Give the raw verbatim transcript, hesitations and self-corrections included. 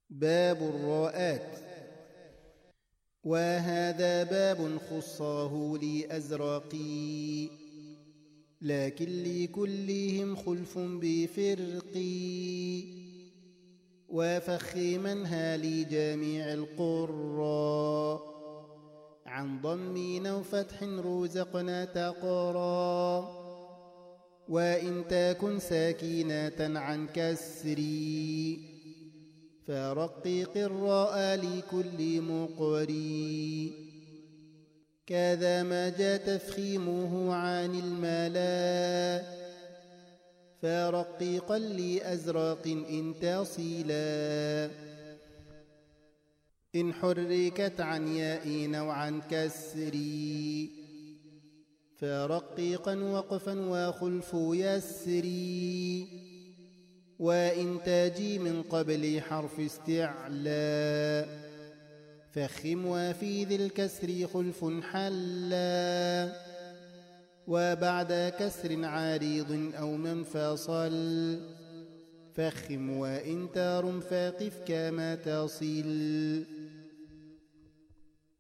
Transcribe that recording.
باب الراءات. وهذا باب خصاه لي أزرقي، لكن لكلهم خلف بفرقي، وفخما لي جميع القرى، عن ضم أو فتح رزقنا تقرى، وإن تكن ساكنة عن كسري، فرقق الراء لكل مقري، كذا ما جاء تفخيمه عن الملا، فرققا لأزرق إن تصلا، إن حركت عن ياء أو عن كسري، فرققا وقفا وخلف يسري، وإن تجي من قبل حرف استعلاء، فخم وفي ذي الكسر خلف حلا، وبعد كسر عارض أو منفصل، فخم وإن ترم فقف كما تصل.